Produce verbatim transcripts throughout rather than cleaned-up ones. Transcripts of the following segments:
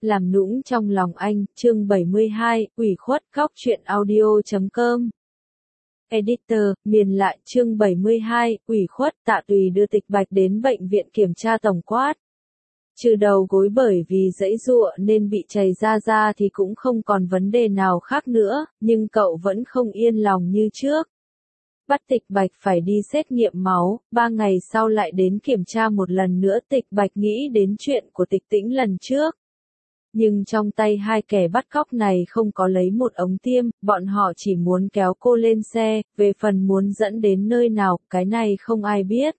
làm nũng trong lòng anh, chương bảy mươi hai, ủy khuất, góc truyện audio chấm com. Editor, miền lại, chương bảy mươi hai, ủy khuất, Tạ Tùy đưa Tịch Bạch đến bệnh viện kiểm tra tổng quát. Trừ đầu gối bởi vì giãy giụa nên bị chảy ra da thì cũng không còn vấn đề nào khác nữa, nhưng cậu vẫn không yên lòng như trước. Bắt Tịch Bạch phải đi xét nghiệm máu, ba ngày sau lại đến kiểm tra một lần nữa. Tịch Bạch nghĩ đến chuyện của Tịch Tĩnh lần trước. Nhưng trong tay hai kẻ bắt cóc này không có lấy một ống tiêm, bọn họ chỉ muốn kéo cô lên xe, về phần muốn dẫn đến nơi nào, cái này không ai biết.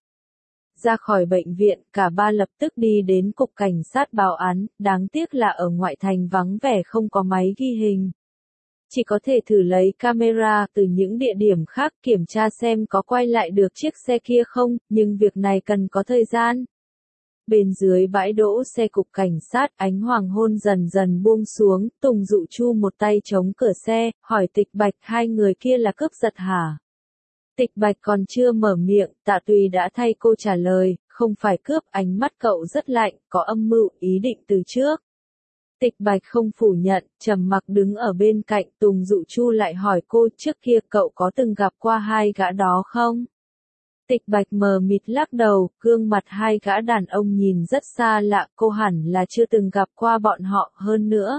Ra khỏi bệnh viện, cả ba lập tức đi đến cục cảnh sát báo án, đáng tiếc là ở ngoại thành vắng vẻ không có máy ghi hình. Chỉ có thể thử lấy camera từ những địa điểm khác kiểm tra xem có quay lại được chiếc xe kia không, nhưng việc này cần có thời gian. Bên dưới bãi đỗ xe cục cảnh sát, ánh hoàng hôn dần dần buông xuống, Tùng Dụ Chu một tay chống cửa xe, hỏi Tịch Bạch hai người kia là cướp giật hả? Tịch Bạch còn chưa mở miệng, Tạ Tùy đã thay cô trả lời, không phải cướp. Ánh mắt cậu rất lạnh, có âm mưu, ý định từ trước. Tịch Bạch không phủ nhận, trầm mặc đứng ở bên cạnh. Tùng Dụ Chu lại hỏi cô, trước kia cậu có từng gặp qua hai gã đó không? Tịch Bạch mờ mịt lắc đầu, gương mặt hai gã đàn ông nhìn rất xa lạ, cô hẳn là chưa từng gặp qua bọn họ. Hơn nữa,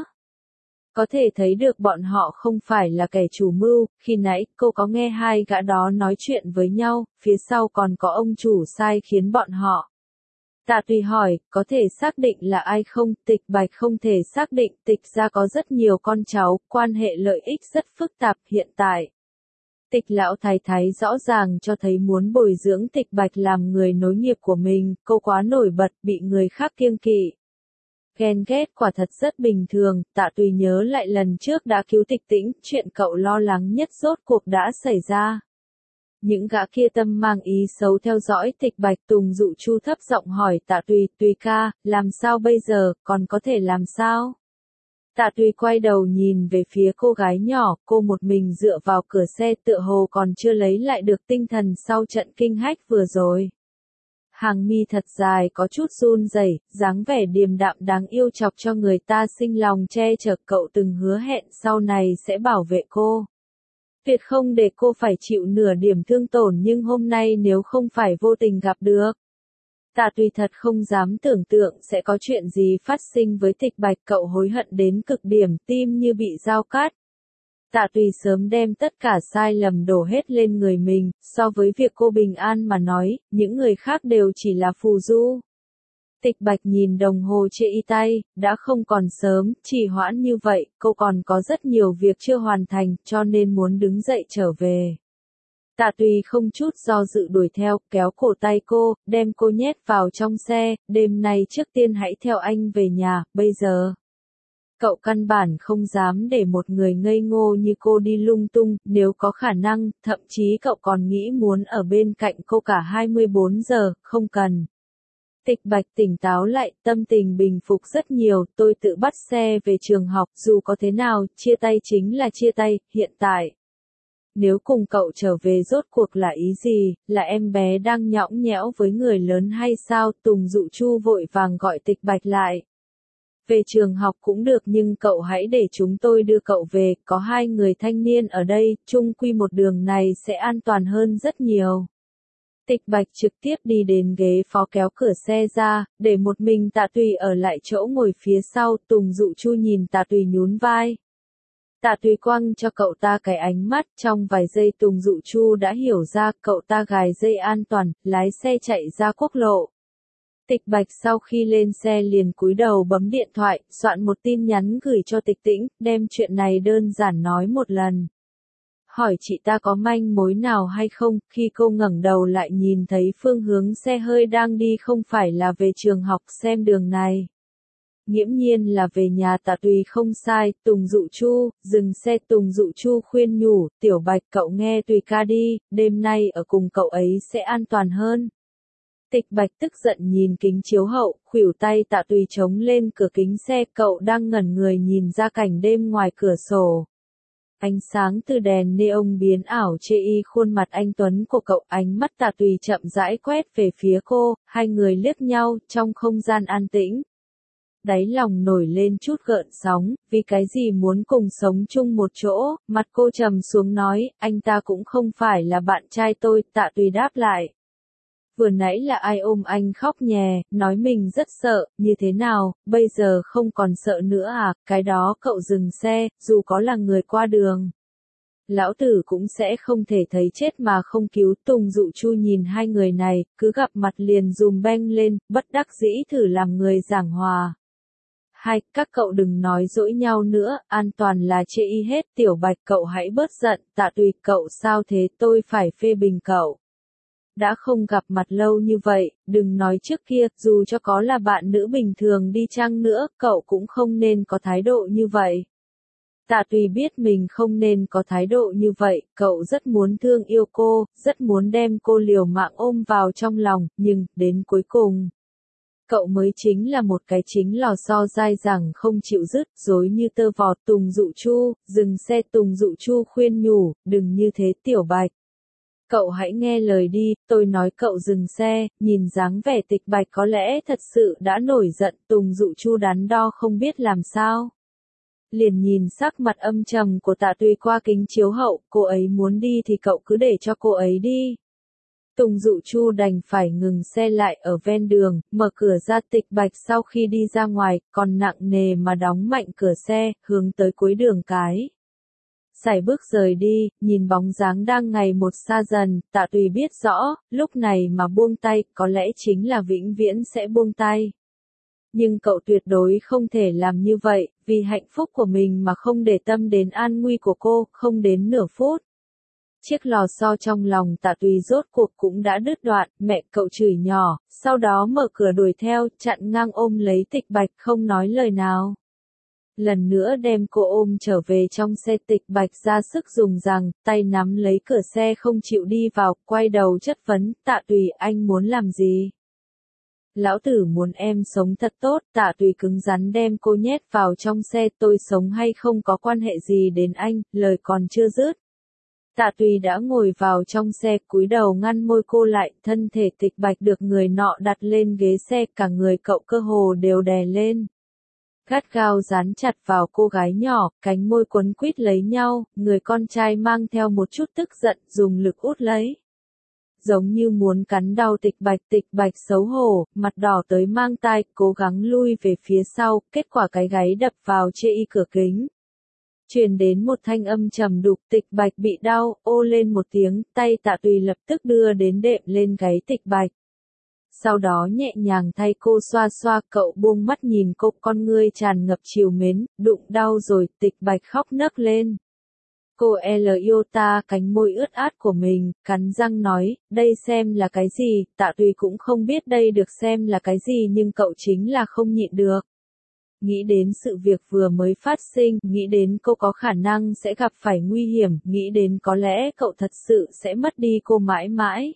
có thể thấy được bọn họ không phải là kẻ chủ mưu. Khi nãy cô có nghe hai gã đó nói chuyện với nhau, phía sau còn có ông chủ sai khiến bọn họ. Tạ Tùy hỏi, có thể xác định là ai không? Tịch Bạch không thể xác định. Tịch gia có rất nhiều con cháu, quan hệ lợi ích rất phức tạp. Hiện tại, Tịch lão thái thái rõ ràng cho thấy muốn bồi dưỡng Tịch Bạch làm người nối nghiệp của mình. Cô quá nổi bật, bị người khác kiêng kỵ. Ghen ghét quả thật rất bình thường. Tạ Tùy nhớ lại lần trước đã cứu Tịch Tĩnh, chuyện cậu lo lắng nhất rốt cuộc đã xảy ra. Những gã kia tâm mang ý xấu theo dõi Tịch Bạch. Tùng Dụ Chu thấp giọng hỏi Tạ Tùy, Tùy ca, làm sao bây giờ, còn có thể làm sao? Tạ Tùy quay đầu nhìn về phía cô gái nhỏ, cô một mình dựa vào cửa xe tựa hồ còn chưa lấy lại được tinh thần sau trận kinh hách vừa rồi. Hàng mi thật dài có chút run rẩy, dáng vẻ điềm đạm đáng yêu chọc cho người ta sinh lòng che chở. Cậu từng hứa hẹn sau này sẽ bảo vệ cô, tuyệt không để cô phải chịu nửa điểm thương tổn, nhưng hôm nay nếu không phải vô tình gặp được. Tạ Tùy thật không dám tưởng tượng sẽ có chuyện gì phát sinh với Tịch Bạch. Cậu hối hận đến cực điểm, tim như bị dao cắt. Tạ Tùy sớm đem tất cả sai lầm đổ hết lên người mình, so với việc cô bình an mà nói, những người khác đều chỉ là phù du. Tịch Bạch nhìn đồng hồ trên y tay, đã không còn sớm, trì hoãn như vậy, cô còn có rất nhiều việc chưa hoàn thành, cho nên muốn đứng dậy trở về. Tạ Tùy không chút do dự đuổi theo, kéo cổ tay cô, đem cô nhét vào trong xe. Đêm nay trước tiên hãy theo anh về nhà, bây giờ. Cậu căn bản không dám để một người ngây ngô như cô đi lung tung, nếu có khả năng, thậm chí cậu còn nghĩ muốn ở bên cạnh cô cả hai mươi bốn giờ, không cần. Tịch Bạch tỉnh táo lại, tâm tình bình phục rất nhiều. Tôi tự bắt xe về trường học, dù có thế nào, chia tay chính là chia tay. Hiện tại, nếu cùng cậu trở về rốt cuộc là ý gì, là em bé đang nhõng nhẽo với người lớn hay sao? Tùng Dụ Chu vội vàng gọi Tịch Bạch lại. Về trường học cũng được, nhưng cậu hãy để chúng tôi đưa cậu về, có hai người thanh niên ở đây, chung quy một đường này sẽ an toàn hơn rất nhiều. Tịch Bạch trực tiếp đi đến ghế phó kéo cửa xe ra, để một mình Tạ Tùy ở lại chỗ ngồi phía sau. Tùng Dụ Chu nhìn Tạ Tùy nhún vai. Tạ Tùy quăng cho cậu ta cái ánh mắt, trong vài giây Tùng Dụ Chu đã hiểu ra. Cậu ta gài dây an toàn, lái xe chạy ra quốc lộ. Tịch Bạch sau khi lên xe liền cúi đầu bấm điện thoại, soạn một tin nhắn gửi cho Tịch Tĩnh, đem chuyện này đơn giản nói một lần. Hỏi chị ta có manh mối nào hay không. Khi cô ngẩng đầu lại nhìn thấy phương hướng xe hơi đang đi không phải là về trường học, xem đường này, nghiễm nhiên là về nhà Tạ Tùy không sai. Tùng Dụ Chu, dừng xe. Tùng Dụ Chu khuyên nhủ, Tiểu Bạch cậu nghe Tùy ca đi, đêm nay ở cùng cậu ấy sẽ an toàn hơn. Tịch Bạch tức giận nhìn kính chiếu hậu, khuỷu tay Tạ Tùy chống lên cửa kính xe. Cậu đang ngẩn người nhìn ra cảnh đêm ngoài cửa sổ. Ánh sáng từ đèn neon biến ảo chê y khuôn mặt anh tuấn của cậu. Ánh mắt Tạ Tùy chậm rãi quét về phía cô, hai người liếc nhau trong không gian an tĩnh. Đáy lòng nổi lên chút gợn sóng, vì cái gì muốn cùng sống chung một chỗ, mặt cô trầm xuống nói, anh ta cũng không phải là bạn trai tôi, Tạ Tùy đáp lại. Vừa nãy là ai ôm anh khóc nhè, nói mình rất sợ, như thế nào, bây giờ không còn sợ nữa à, cái đó cậu dừng xe, dù có là người qua đường. Lão tử cũng sẽ không thể thấy chết mà không cứu. Tùng Dụ Chu nhìn hai người này, cứ gặp mặt liền dùm beng lên, bất đắc dĩ thử làm người giảng hòa. Hai, các cậu đừng nói dỗi nhau nữa, an toàn là chê y hết. Tiểu Bạch cậu hãy bớt giận, Tạ Tùy cậu sao thế, tôi phải phê bình cậu. Đã không gặp mặt lâu như vậy, đừng nói trước kia, dù cho có là bạn nữ bình thường đi chăng nữa, cậu cũng không nên có thái độ như vậy. Tạ Tùy biết mình không nên có thái độ như vậy, cậu rất muốn thương yêu cô, rất muốn đem cô liều mạng ôm vào trong lòng, nhưng, đến cuối cùng, cậu mới chính là một cái chính lò xo dai dẳng không chịu dứt, dối như tơ vò. Tùng Dụ Chu, dừng xe. Tùng Dụ Chu khuyên nhủ, đừng như thế Tiểu Bạch. Cậu hãy nghe lời đi, tôi nói cậu dừng xe. Nhìn dáng vẻ Tịch Bạch có lẽ thật sự đã nổi giận. Tùng Dụ Chu đắn đo không biết làm sao. Liền nhìn sắc mặt âm trầm của Tạ Tùy qua kính chiếu hậu, cô ấy muốn đi thì cậu cứ để cho cô ấy đi. Tùng Dụ Chu đành phải ngừng xe lại ở ven đường, mở cửa ra. Tịch Bạch sau khi đi ra ngoài, còn nặng nề mà đóng mạnh cửa xe, hướng tới cuối đường cái. Sải bước rời đi, nhìn bóng dáng đang ngày một xa dần, Tạ Tùy biết rõ, lúc này mà buông tay, có lẽ chính là vĩnh viễn sẽ buông tay. Nhưng cậu tuyệt đối không thể làm như vậy, vì hạnh phúc của mình mà không để tâm đến an nguy của cô, không đến nửa phút. Chiếc lò xo trong lòng Tạ Tùy rốt cuộc cũng đã đứt đoạn, mẹ cậu chửi nhỏ, sau đó mở cửa đuổi theo, chặn ngang ôm lấy Tịch Bạch không nói lời nào. Lần nữa đem cô ôm trở về trong xe. Tịch Bạch ra sức dùng rằng, tay nắm lấy cửa xe không chịu đi vào, quay đầu chất vấn, Tạ Tùy anh muốn làm gì? Lão tử muốn em sống thật tốt. Tạ Tùy cứng rắn đem cô nhét vào trong xe. Tôi sống hay không có quan hệ gì đến anh, lời còn chưa dứt. Tạ Tùy đã ngồi vào trong xe, cúi đầu ngăn môi cô lại, thân thể Tịch Bạch được người nọ đặt lên ghế xe, cả người cậu cơ hồ đều đè lên. Gắt gao dán chặt vào cô gái nhỏ, cánh môi quấn quýt lấy nhau, người con trai mang theo một chút tức giận, dùng lực út lấy. Giống như muốn cắn đau Tịch Bạch. Tịch Bạch xấu hổ, mặt đỏ tới mang tai, cố gắng lui về phía sau, kết quả cái gáy đập vào chê y cửa kính. Truyền đến một thanh âm trầm đục. Tịch Bạch bị đau, ô lên một tiếng, tay Tạ Tùy lập tức đưa đến đệm lên gáy Tịch Bạch. Sau đó nhẹ nhàng thay cô xoa xoa. Cậu buông mắt nhìn cô, con ngươi tràn ngập trìu mến, đụng đau rồi. Tịch Bạch khóc nấc lên. Cô L yêu ta, cánh môi ướt át của mình, cắn răng nói, đây xem là cái gì. Tạ Tùy cũng không biết đây được xem là cái gì, nhưng cậu chính là không nhịn được. Nghĩ đến sự việc vừa mới phát sinh, nghĩ đến cô có khả năng sẽ gặp phải nguy hiểm, nghĩ đến có lẽ cậu thật sự sẽ mất đi cô mãi mãi.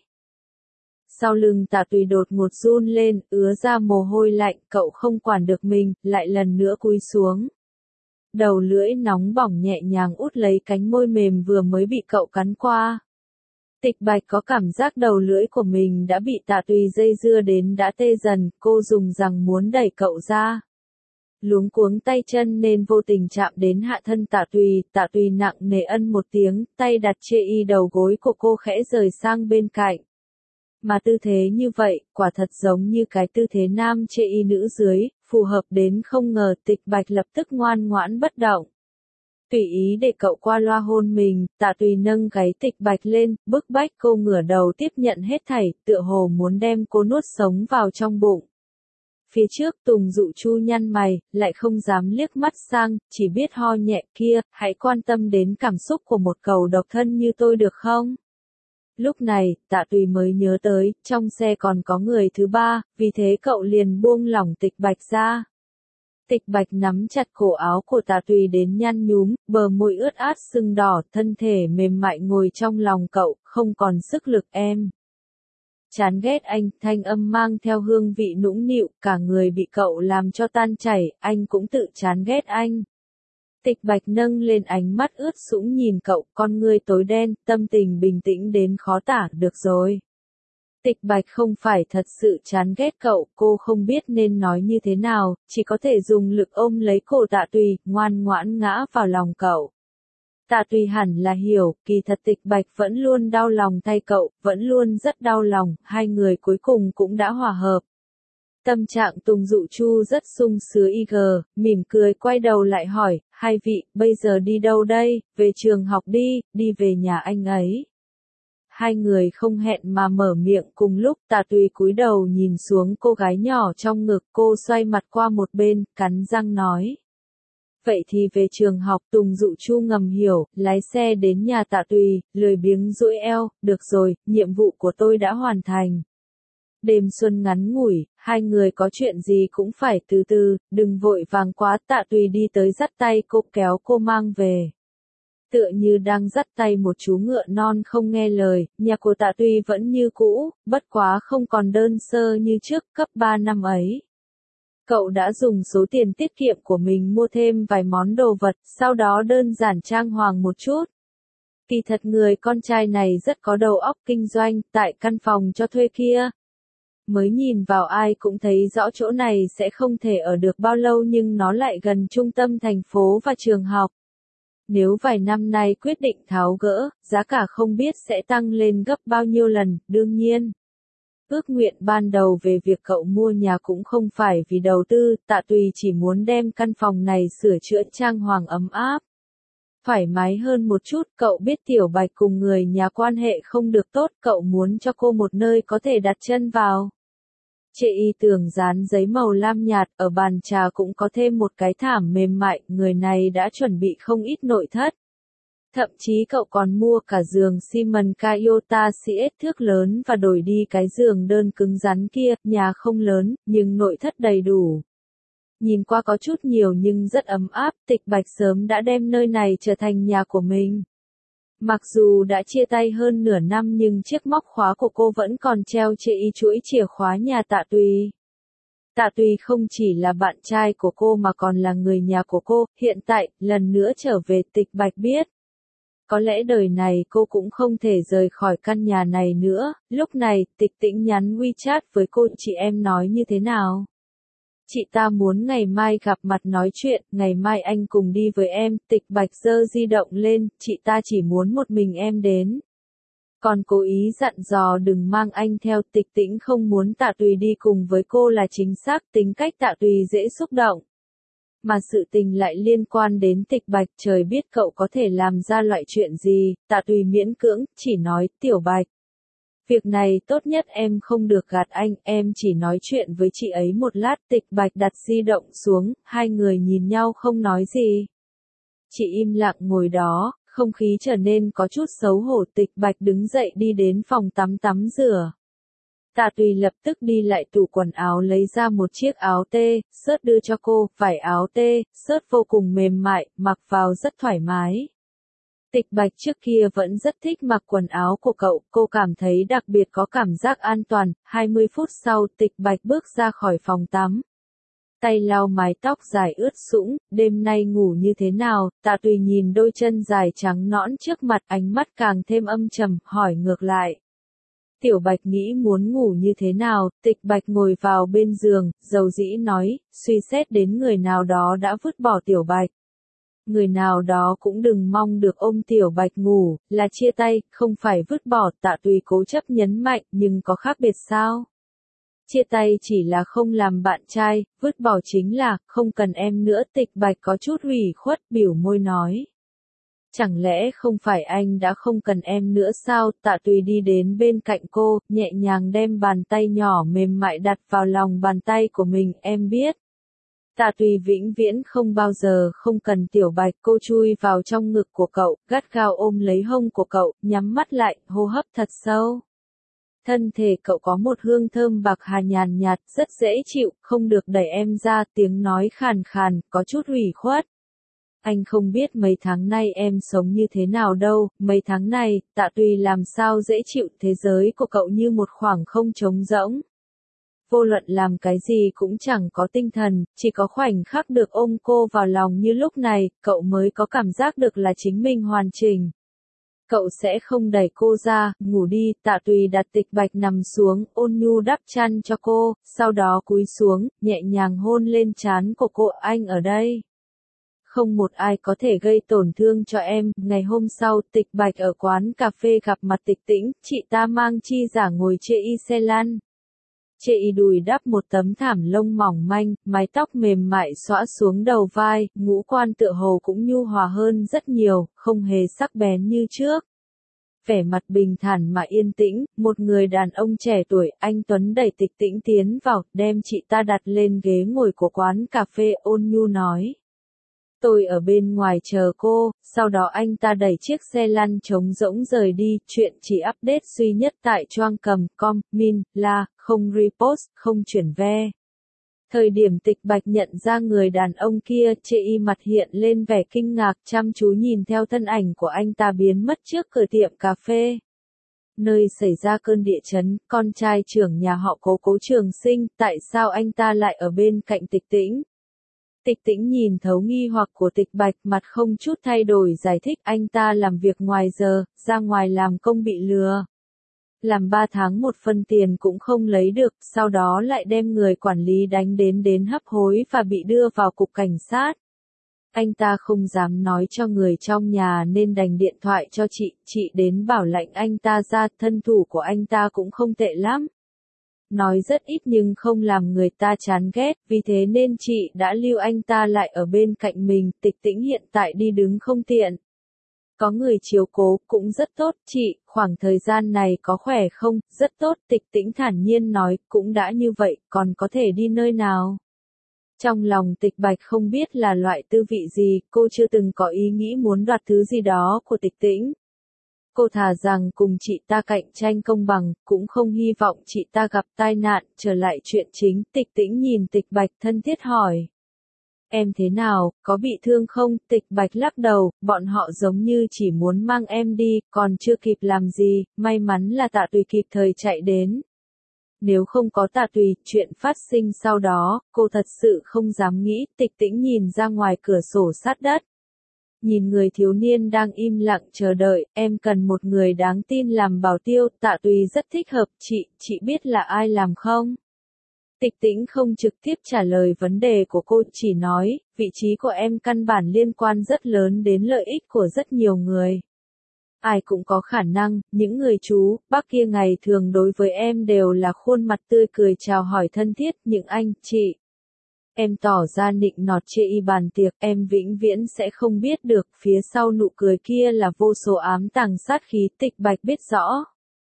Sau lưng Tạ Tùy đột ngột run lên, ứa ra mồ hôi lạnh, cậu không quản được mình, lại lần nữa cúi xuống. Đầu lưỡi nóng bỏng nhẹ nhàng út lấy cánh môi mềm vừa mới bị cậu cắn qua. Tịch Bạch có cảm giác đầu lưỡi của mình đã bị Tạ Tùy dây dưa đến đã tê dần, cô dùng rằng muốn đẩy cậu ra. Luống cuống tay chân nên vô tình chạm đến hạ thân Tạ Tùy. Tạ Tùy nặng nề ân một tiếng, tay đặt chê y đầu gối của cô khẽ rời sang bên cạnh. Mà tư thế như vậy, quả thật giống như cái tư thế nam chê y nữ dưới, phù hợp đến không ngờ. Tịch Bạch lập tức ngoan ngoãn bất động. Tùy ý để cậu qua loa hôn mình. Tạ Tùy nâng gáy Tịch Bạch lên, bức bách cô ngửa đầu tiếp nhận hết thảy, tựa hồ muốn đem cô nuốt sống vào trong bụng. Phía trước Tùng Dụ Chu nhăn mày, lại không dám liếc mắt sang, chỉ biết ho nhẹ, kia, hãy quan tâm đến cảm xúc của một cậu độc thân như tôi được không? Lúc này, Tạ Tùy mới nhớ tới, trong xe còn có người thứ ba, vì thế cậu liền buông lỏng Tịch Bạch ra. Tịch Bạch nắm chặt cổ áo của Tạ Tùy đến nhăn nhúm, bờ môi ướt át sưng đỏ, thân thể mềm mại ngồi trong lòng cậu, không còn sức lực em. Chán ghét anh, thanh âm mang theo hương vị nũng nịu, cả người bị cậu làm cho tan chảy, anh cũng tự chán ghét anh. Tịch Bạch nâng lên ánh mắt ướt sũng nhìn cậu, con ngươi tối đen, tâm tình bình tĩnh đến khó tả, được rồi. Tịch Bạch không phải thật sự chán ghét cậu, cô không biết nên nói như thế nào, chỉ có thể dùng lực ôm lấy cổ Tạ Tùy, ngoan ngoãn ngã vào lòng cậu. Tạ Tùy hẳn là hiểu, kỳ thật Tịch Bạch vẫn luôn đau lòng thay cậu, vẫn luôn rất đau lòng, hai người cuối cùng cũng đã hòa hợp. Tâm trạng Tùng Dụ Chu rất sung sướng y gờ, mỉm cười quay đầu lại hỏi, hai vị, bây giờ đi đâu đây, về trường học đi, đi về nhà anh ấy. Hai người không hẹn mà mở miệng cùng lúc. Tạ Tùy cúi đầu nhìn xuống cô gái nhỏ trong ngực, cô xoay mặt qua một bên, cắn răng nói. Vậy thì về trường học. Tùng Dụ Chu ngầm hiểu, lái xe đến nhà Tạ Tùy, lười biếng duỗi eo, được rồi, nhiệm vụ của tôi đã hoàn thành. Đêm xuân ngắn ngủi, hai người có chuyện gì cũng phải từ từ, đừng vội vàng quá. Tạ Tùy đi tới dắt tay cô, kéo cô mang về. Tựa như đang dắt tay một chú ngựa non không nghe lời, nhà của Tạ Tùy vẫn như cũ, bất quá không còn đơn sơ như trước cấp ba năm ấy. Cậu đã dùng số tiền tiết kiệm của mình mua thêm vài món đồ vật, sau đó đơn giản trang hoàng một chút. Kỳ thật người con trai này rất có đầu óc kinh doanh, tại căn phòng cho thuê kia. Mới nhìn vào ai cũng thấy rõ chỗ này sẽ không thể ở được bao lâu nhưng nó lại gần trung tâm thành phố và trường học. Nếu vài năm nay quyết định tháo gỡ, giá cả không biết sẽ tăng lên gấp bao nhiêu lần, đương nhiên. Ước nguyện ban đầu về việc cậu mua nhà cũng không phải vì đầu tư, Tạ Tùy chỉ muốn đem căn phòng này sửa chữa trang hoàng ấm áp. Thoải mái hơn một chút, cậu biết Tiểu Bạch cùng người nhà quan hệ không được tốt, cậu muốn cho cô một nơi có thể đặt chân vào. Trên y tường dán giấy màu lam nhạt, ở bàn trà cũng có thêm một cái thảm mềm mại, người này đã chuẩn bị không ít nội thất. Thậm chí cậu còn mua cả giường Simon Toyota xê ét thước lớn và đổi đi cái giường đơn cứng rắn kia, nhà không lớn, nhưng nội thất đầy đủ. Nhìn qua có chút nhiều nhưng rất ấm áp, Tịch Bạch sớm đã đem nơi này trở thành nhà của mình. Mặc dù đã chia tay hơn nửa năm nhưng chiếc móc khóa của cô vẫn còn treo trên y chuỗi chìa khóa nhà Tạ Tùy. Tạ Tùy không chỉ là bạn trai của cô mà còn là người nhà của cô, hiện tại, lần nữa trở về Tịch Bạch biết. Có lẽ đời này cô cũng không thể rời khỏi căn nhà này nữa, lúc này, Tịch Tĩnh nhắn WeChat với cô, chị em nói như thế nào? Chị ta muốn ngày mai gặp mặt nói chuyện, ngày mai anh cùng đi với em. Tịch Bạch giơ di động lên, chị ta chỉ muốn một mình em đến. Còn cố ý dặn dò đừng mang anh theo. Tịch Tĩnh không muốn Tạ Tùy đi cùng với cô là chính xác, tính cách Tạ Tùy dễ xúc động. Mà sự tình lại liên quan đến Tịch Bạch, trời biết cậu có thể làm ra loại chuyện gì. Tạ Tùy miễn cưỡng, chỉ nói, Tiểu Bạch. Việc này tốt nhất em không được gạt anh, em chỉ nói chuyện với chị ấy một lát. Tịch Bạch đặt di động xuống, hai người nhìn nhau không nói gì. Chị im lặng ngồi đó, không khí trở nên có chút xấu hổ. Tịch Bạch đứng dậy đi đến phòng tắm tắm rửa. Tạ Tùy lập tức đi lại tủ quần áo lấy ra một chiếc áo tê, sớt đưa cho cô, vải áo tê, sớt vô cùng mềm mại, mặc vào rất thoải mái. Tịch Bạch trước kia vẫn rất thích mặc quần áo của cậu, cô cảm thấy đặc biệt có cảm giác an toàn. hai mươi phút sau, Tịch Bạch bước ra khỏi phòng tắm. Tay lau mái tóc dài ướt sũng, đêm nay ngủ như thế nào? Tạ Tùy nhìn đôi chân dài trắng nõn trước mặt, ánh mắt càng thêm âm trầm, hỏi ngược lại. Tiểu Bạch nghĩ muốn ngủ như thế nào? Tịch Bạch ngồi vào bên giường, dầu dĩ nói, suy xét đến người nào đó đã vứt bỏ Tiểu Bạch. Người nào đó cũng đừng mong được ôm Tiểu Bạch ngủ, là chia tay, không phải vứt bỏ. Tạ Tùy cố chấp nhấn mạnh, nhưng có khác biệt sao? Chia tay chỉ là không làm bạn trai, vứt bỏ chính là, không cần em nữa. Tịch Bạch có chút ủy khuất, biểu môi nói. Chẳng lẽ không phải anh đã không cần em nữa sao? Tạ Tùy đi đến bên cạnh cô, nhẹ nhàng đem bàn tay nhỏ mềm mại đặt vào lòng bàn tay của mình, em biết. Tạ Tùy vĩnh viễn không bao giờ không cần Tiểu Bạch. Cô chui vào trong ngực của cậu, gắt gao ôm lấy hông của cậu, nhắm mắt lại, hô hấp thật sâu. Thân thể cậu có một hương thơm bạc hà nhàn nhạt, rất dễ chịu, không được đẩy em ra. Tiếng nói khàn khàn, có chút ủy khuất. Anh không biết mấy tháng nay em sống như thế nào đâu, mấy tháng này, Tạ Tùy làm sao dễ chịu. Thế giới của cậu như một khoảng không trống rỗng. Vô luận làm cái gì cũng chẳng có tinh thần, chỉ có khoảnh khắc được ôm cô vào lòng như lúc này, cậu mới có cảm giác được là chính mình hoàn chỉnh. Cậu sẽ không đẩy cô ra, ngủ đi, Tạ Tùy đặt Tịch Bạch nằm xuống, ôn nhu đắp chăn cho cô, sau đó cúi xuống, nhẹ nhàng hôn lên trán của cô, anh ở đây. Không một ai có thể gây tổn thương cho em. Ngày hôm sau, Tịch Bạch ở quán cà phê gặp mặt Tịch Tĩnh, chị ta mang chi giả ngồi chê y xe lăn. Chê y đùi đắp một tấm thảm lông mỏng manh, mái tóc mềm mại xõa xuống đầu vai, ngũ quan tựa hồ cũng nhu hòa hơn rất nhiều, không hề sắc bén như trước. Vẻ mặt bình thản mà yên tĩnh, một người đàn ông trẻ tuổi, anh Tuấn đẩy Tịch Tĩnh tiến vào, đem chị ta đặt lên ghế ngồi của quán cà phê, ôn nhu nói. Tôi ở bên ngoài chờ cô, sau đó anh ta đẩy chiếc xe lăn trống rỗng rời đi, chuyện chỉ update duy nhất tại choang cầm, com, min, la, không repost, không chuyển ve. Thời điểm Tịch Bạch nhận ra người đàn ông kia, chê y mặt hiện lên vẻ kinh ngạc, chăm chú nhìn theo thân ảnh của anh ta biến mất trước cửa tiệm cà phê. Nơi xảy ra cơn địa chấn, con trai trưởng nhà họ Cố, Cố Trường Sinh, tại sao anh ta lại ở bên cạnh Tịch Tĩnh? Tịch Tĩnh nhìn thấu nghi hoặc của Tịch Bạch, mặt không chút thay đổi giải thích, anh ta làm việc ngoài giờ, ra ngoài làm công bị lừa. Làm ba tháng một phân tiền cũng không lấy được, sau đó lại đem người quản lý đánh đến đến hấp hối và bị đưa vào cục cảnh sát. Anh ta không dám nói cho người trong nhà nên đành điện thoại cho chị, chị đến bảo lãnh anh ta ra, thân thủ của anh ta cũng không tệ lắm. Nói rất ít nhưng không làm người ta chán ghét, vì thế nên chị đã lưu anh ta lại ở bên cạnh mình. Tịch Tĩnh hiện tại đi đứng không tiện. Có người chiếu cố, cũng rất tốt, chị, khoảng thời gian này có khỏe không? Rất tốt, Tịch Tĩnh thản nhiên nói, cũng đã như vậy, còn có thể đi nơi nào? Trong lòng Tịch Bạch không biết là loại tư vị gì, cô chưa từng có ý nghĩ muốn đoạt thứ gì đó của Tịch Tĩnh. Cô thà rằng cùng chị ta cạnh tranh công bằng, cũng không hy vọng chị ta gặp tai nạn. Trở lại chuyện chính, Tịch Tĩnh nhìn Tịch Bạch thân thiết hỏi. Em thế nào, có bị thương không? Tịch Bạch lắc đầu, bọn họ giống như chỉ muốn mang em đi, còn chưa kịp làm gì, may mắn là Tạ Tùy kịp thời chạy đến. Nếu không có Tạ Tùy, chuyện phát sinh sau đó, cô thật sự không dám nghĩ. Tịch Tĩnh nhìn ra ngoài cửa sổ sát đất. Nhìn người thiếu niên đang im lặng chờ đợi, em cần một người đáng tin làm bảo tiêu, Tạ Tùy rất thích hợp, chị, chị biết là ai làm không? Tịch Tĩnh không trực tiếp trả lời vấn đề của cô, chỉ nói, vị trí của em căn bản liên quan rất lớn đến lợi ích của rất nhiều người. Ai cũng có khả năng, những người chú, bác kia ngày thường đối với em đều là khuôn mặt tươi cười chào hỏi thân thiết, những anh, chị. Em tỏ ra nịnh nọt chê y bàn tiệc, em vĩnh viễn sẽ không biết được, phía sau nụ cười kia là vô số ám tàng sát khí. Tịch Bạch biết rõ.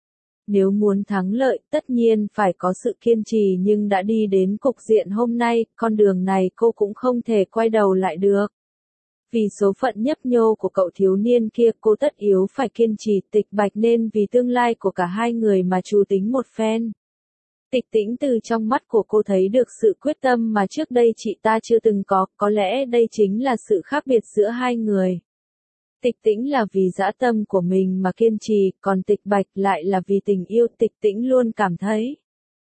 Nếu muốn thắng lợi, tất nhiên phải có sự kiên trì, nhưng đã đi đến cục diện hôm nay, con đường này cô cũng không thể quay đầu lại được. Vì số phận nhấp nhô của cậu thiếu niên kia, cô tất yếu phải kiên trì. Tịch Bạch nên vì tương lai của cả hai người mà chủ tính một phen. Tịch Tĩnh từ trong mắt của cô thấy được sự quyết tâm mà trước đây chị ta chưa từng có, có lẽ đây chính là sự khác biệt giữa hai người. Tịch Tĩnh là vì dã tâm của mình mà kiên trì, còn Tịch Bạch lại là vì tình yêu. Tịch Tĩnh luôn cảm thấy,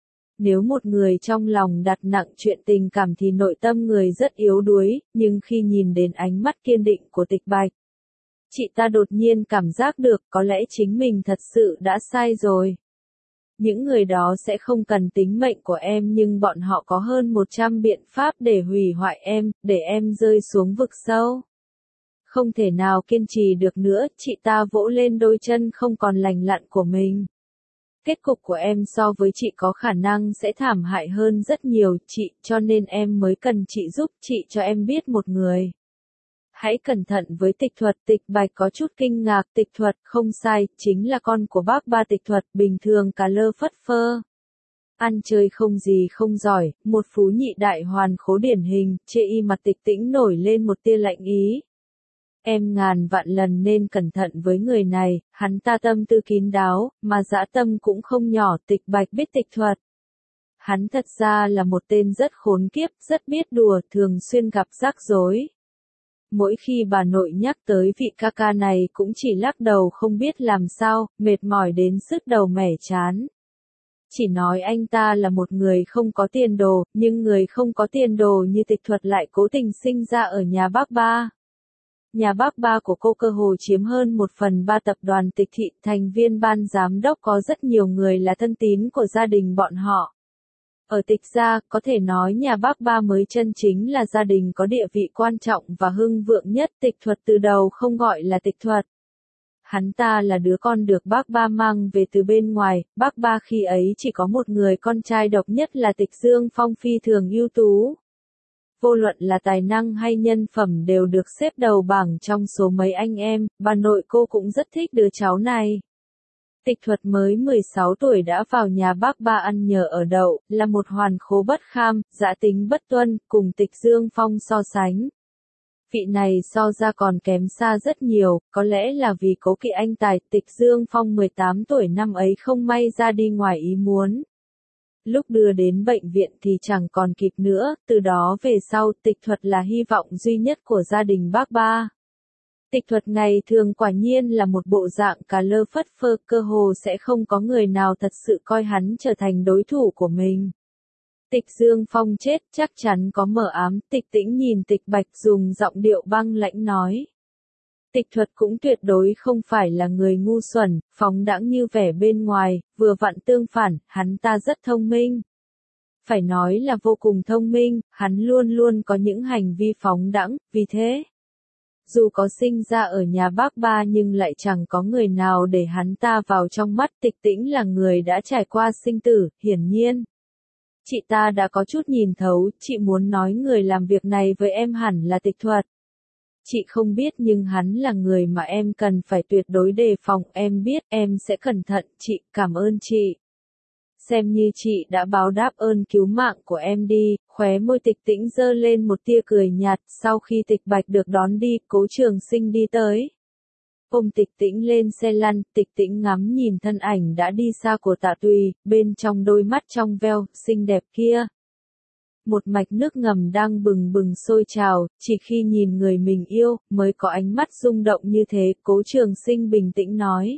nếu một người trong lòng đặt nặng chuyện tình cảm thì nội tâm người rất yếu đuối, nhưng khi nhìn đến ánh mắt kiên định của Tịch Bạch, chị ta đột nhiên cảm giác được có lẽ chính mình thật sự đã sai rồi. Những người đó sẽ không cần tính mệnh của em nhưng bọn họ có hơn một trăm biện pháp để hủy hoại em, để em rơi xuống vực sâu. Không thể nào kiên trì được nữa, chị ta vỗ lên đôi chân không còn lành lặn của mình. Kết cục của em so với chị có khả năng sẽ thảm hại hơn rất nhiều, chị, cho nên em mới cần chị giúp, chị cho em biết một người. Hãy cẩn thận với Tịch Thuật. Tịch Bạch có chút kinh ngạc. Tịch Thuật, không sai, chính là con của bác ba Tịch Thuật, bình thường cả lơ phất phơ. Ăn chơi không gì không giỏi, một phú nhị đại hoàn khố điển hình. Chê y mặt Tịch Tĩnh nổi lên một tia lạnh ý. Em ngàn vạn lần nên cẩn thận với người này, hắn ta tâm tư kín đáo, mà dã tâm cũng không nhỏ. Tịch Bạch biết Tịch Thuật. Hắn thật ra là một tên rất khốn kiếp, rất biết đùa, thường xuyên gặp rắc rối. Mỗi khi bà nội nhắc tới vị ca ca này cũng chỉ lắc đầu không biết làm sao, mệt mỏi đến sứt đầu mẻ chán. Chỉ nói anh ta là một người không có tiền đồ, nhưng người không có tiền đồ như Tịch Thuật lại cố tình sinh ra ở nhà bác ba. Nhà bác ba của cô cơ hồ chiếm hơn một phần ba tập đoàn Tịch Thị, thành viên ban giám đốc có rất nhiều người là thân tín của gia đình bọn họ. Ở Tịch gia, có thể nói nhà bác ba mới chân chính là gia đình có địa vị quan trọng và hưng vượng nhất. Tịch Thuật từ đầu không gọi là Tịch Thuật. Hắn ta là đứa con được bác ba mang về từ bên ngoài, bác ba khi ấy chỉ có một người con trai độc nhất là Tịch Dương Phong phi thường ưu tú. Vô luận là tài năng hay nhân phẩm đều được xếp đầu bảng trong số mấy anh em, bà nội cô cũng rất thích đứa cháu này. Tịch Thuật mới mười sáu tuổi đã vào nhà bác ba ăn nhờ ở đậu, là một hoàn khố bất kham, dã tính bất tuân, cùng Tịch Dương Phong so sánh. Vị này so ra còn kém xa rất nhiều, có lẽ là vì cố kỵ anh tài. Tịch Dương Phong mười tám tuổi năm ấy không may ra đi ngoài ý muốn. Lúc đưa đến bệnh viện thì chẳng còn kịp nữa, từ đó về sau Tịch Thuật là hy vọng duy nhất của gia đình bác ba. Tịch Thuật ngày thường quả nhiên là một bộ dạng cà lơ phất phơ, cơ hồ sẽ không có người nào thật sự coi hắn trở thành đối thủ của mình. Tịch Dương Phong chết chắc chắn có mờ ám. Tịch Tĩnh nhìn Tịch Bạch dùng giọng điệu băng lãnh nói. Tịch Thuật cũng tuyệt đối không phải là người ngu xuẩn, phóng đãng như vẻ bên ngoài, vừa vặn tương phản, hắn ta rất thông minh. Phải nói là vô cùng thông minh, hắn luôn luôn có những hành vi phóng đãng, vì thế. Dù có sinh ra ở nhà bác ba nhưng lại chẳng có người nào để hắn ta vào trong mắt. Tịch Tĩnh là người đã trải qua sinh tử, hiển nhiên. Chị ta đã có chút nhìn thấu, chị muốn nói người làm việc này với em hẳn là Tịch Thuật. Chị không biết nhưng hắn là người mà em cần phải tuyệt đối đề phòng, em biết, em sẽ cẩn thận, chị, cảm ơn chị. Xem như chị đã báo đáp ơn cứu mạng của em đi. Khóe môi Tịch Tĩnh giơ lên một tia cười nhạt. Sau khi Tịch Bạch được đón đi, Cố Trường Sinh đi tới. Ôm Tịch Tĩnh lên xe lăn, Tịch Tĩnh ngắm nhìn thân ảnh đã đi xa của Tạ Tùy, bên trong đôi mắt trong veo, xinh đẹp kia. Một mạch nước ngầm đang bừng bừng sôi trào, chỉ khi nhìn người mình yêu, mới có ánh mắt rung động như thế. Cố Trường Sinh bình tĩnh nói.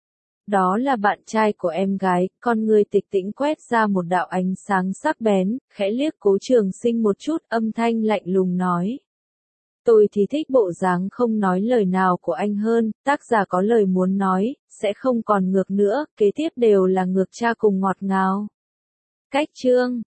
Đó là bạn trai của em gái. Con người Tịch Tĩnh quét ra một đạo ánh sáng sắc bén, khẽ liếc Cố Trường Sinh một chút, âm thanh lạnh lùng nói. Tôi thì thích bộ dáng không nói lời nào của anh hơn. Tác giả có lời muốn nói, sẽ không còn ngược nữa, kế tiếp đều là ngược cha cùng ngọt ngào. Cách chương